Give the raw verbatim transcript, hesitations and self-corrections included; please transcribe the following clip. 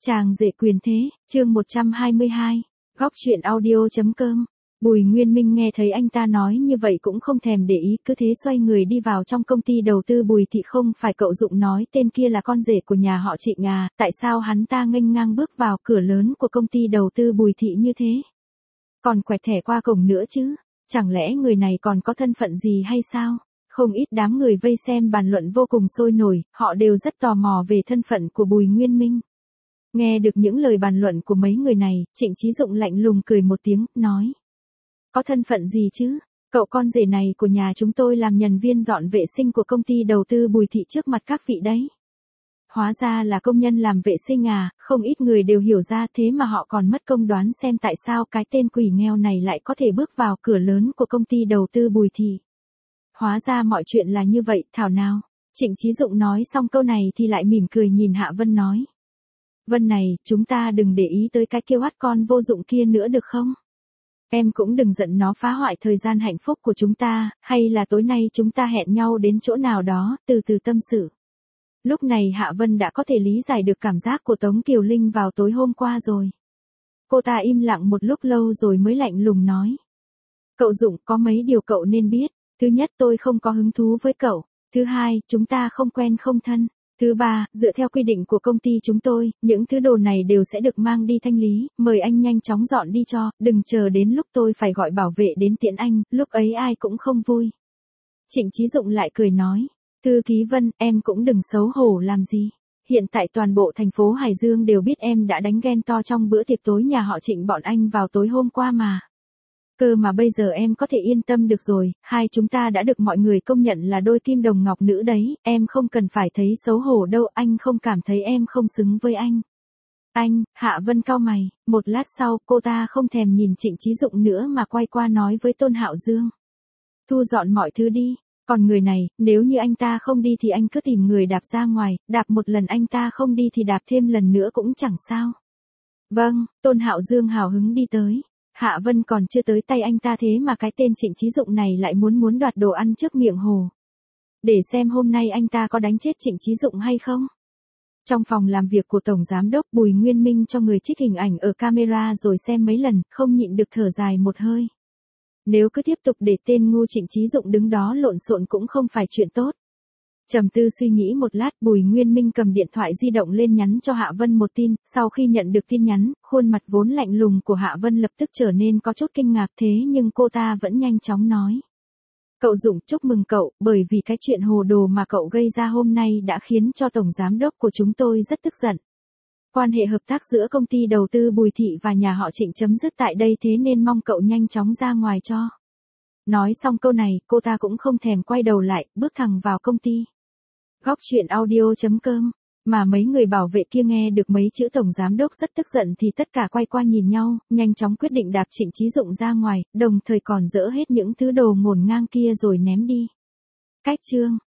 Chàng rể quyền thế, chương một trăm hai mươi hai, góc chuyện audio.com. Bùi Nguyên Minh nghe thấy anh ta nói như vậy cũng không thèm để ý, cứ thế xoay người đi vào trong công ty đầu tư Bùi Thị. Không phải cậu Dụng nói tên kia là con rể của nhà họ Trịnh à, tại sao hắn ta nghênh ngang bước vào cửa lớn của công ty đầu tư Bùi Thị như thế? Còn quẹt thẻ qua cổng nữa chứ, chẳng lẽ người này còn có thân phận gì hay sao? Không ít đám người vây xem bàn luận vô cùng sôi nổi, họ đều rất tò mò về thân phận của Bùi Nguyên Minh. Nghe được những lời bàn luận của mấy người này, Trịnh Chí Dụng lạnh lùng cười một tiếng, nói. Có thân phận gì chứ? Cậu con rể này của nhà chúng tôi làm nhân viên dọn vệ sinh của công ty đầu tư Bùi Thị trước mặt các vị đấy. Hóa ra là công nhân làm vệ sinh à, không ít người đều hiểu ra, thế mà họ còn mất công đoán xem tại sao cái tên quỷ nghèo này lại có thể bước vào cửa lớn của công ty đầu tư Bùi Thị. Hóa ra mọi chuyện là như vậy, thảo nào. Trịnh Chí Dụng nói xong câu này thì lại mỉm cười nhìn Hạ Vân nói. Vân này, chúng ta đừng để ý tới cái kêu hắt con vô dụng kia nữa được không? Em cũng đừng giận nó phá hoại thời gian hạnh phúc của chúng ta, hay là tối nay chúng ta hẹn nhau đến chỗ nào đó, từ từ tâm sự. Lúc này Hạ Vân đã có thể lý giải được cảm giác của Tống Kiều Linh vào tối hôm qua rồi. Cô ta im lặng một lúc lâu rồi mới lạnh lùng nói. Cậu Dụng, có mấy điều cậu nên biết. Thứ nhất, tôi không có hứng thú với cậu. Thứ hai, chúng ta không quen không thân. Thứ ba, dựa theo quy định của công ty chúng tôi, những thứ đồ này đều sẽ được mang đi thanh lý, mời anh nhanh chóng dọn đi cho, đừng chờ đến lúc tôi phải gọi bảo vệ đến tiễn anh, lúc ấy ai cũng không vui. Trịnh Chí Dụng lại cười nói, thư ký Vân, em cũng đừng xấu hổ làm gì. Hiện tại toàn bộ thành phố Hải Dương đều biết em đã đánh ghen to trong bữa tiệc tối nhà họ Trịnh bọn anh vào tối hôm qua mà. Cơ mà bây giờ em có thể yên tâm được rồi, hai chúng ta đã được mọi người công nhận là đôi kim đồng ngọc nữ đấy, em không cần phải thấy xấu hổ đâu, anh không cảm thấy em không xứng với anh. Anh, Hạ Vân cau mày, một lát sau cô ta không thèm nhìn Trịnh Chí Dụng nữa mà quay qua nói với Tôn Hạo Dương. Thu dọn mọi thứ đi, còn người này, nếu như anh ta không đi thì anh cứ tìm người đạp ra ngoài, đạp một lần anh ta không đi thì đạp thêm lần nữa cũng chẳng sao. Vâng, Tôn Hạo Dương hào hứng đi tới. Hạ Vân còn chưa tới tay anh ta thế mà cái tên Trịnh Chí Dụng này lại muốn muốn đoạt đồ ăn trước miệng hồ. Để xem hôm nay anh ta có đánh chết Trịnh Chí Dụng hay không. Trong phòng làm việc của Tổng Giám đốc Bùi Nguyên Minh cho người trích hình ảnh ở camera rồi xem mấy lần, không nhịn được thở dài một hơi. Nếu cứ tiếp tục để tên ngu Trịnh Chí Dụng đứng đó lộn xộn cũng không phải chuyện tốt. Trầm tư suy nghĩ một lát, Bùi Nguyên Minh cầm điện thoại di động lên nhắn cho Hạ Vân một tin, sau khi nhận được tin nhắn, khuôn mặt vốn lạnh lùng của Hạ Vân lập tức trở nên có chút kinh ngạc, thế nhưng cô ta vẫn nhanh chóng nói. Cậu Dụng, chúc mừng cậu, bởi vì cái chuyện hồ đồ mà cậu gây ra hôm nay đã khiến cho Tổng Giám đốc của chúng tôi rất tức giận. Quan hệ hợp tác giữa công ty đầu tư Bùi Thị và nhà họ Trịnh chấm dứt tại đây, thế nên mong cậu nhanh chóng ra ngoài cho. Nói xong câu này, cô ta cũng không thèm quay đầu lại, bước thẳng vào công ty. Góc chuyện audio.com, mà mấy người bảo vệ kia nghe được mấy chữ Tổng Giám đốc rất tức giận thì tất cả quay qua nhìn nhau, nhanh chóng quyết định đạp Trịnh Chí Dụng ra ngoài, đồng thời còn dỡ hết những thứ đồ ngổn ngang kia rồi ném đi. Cách chương.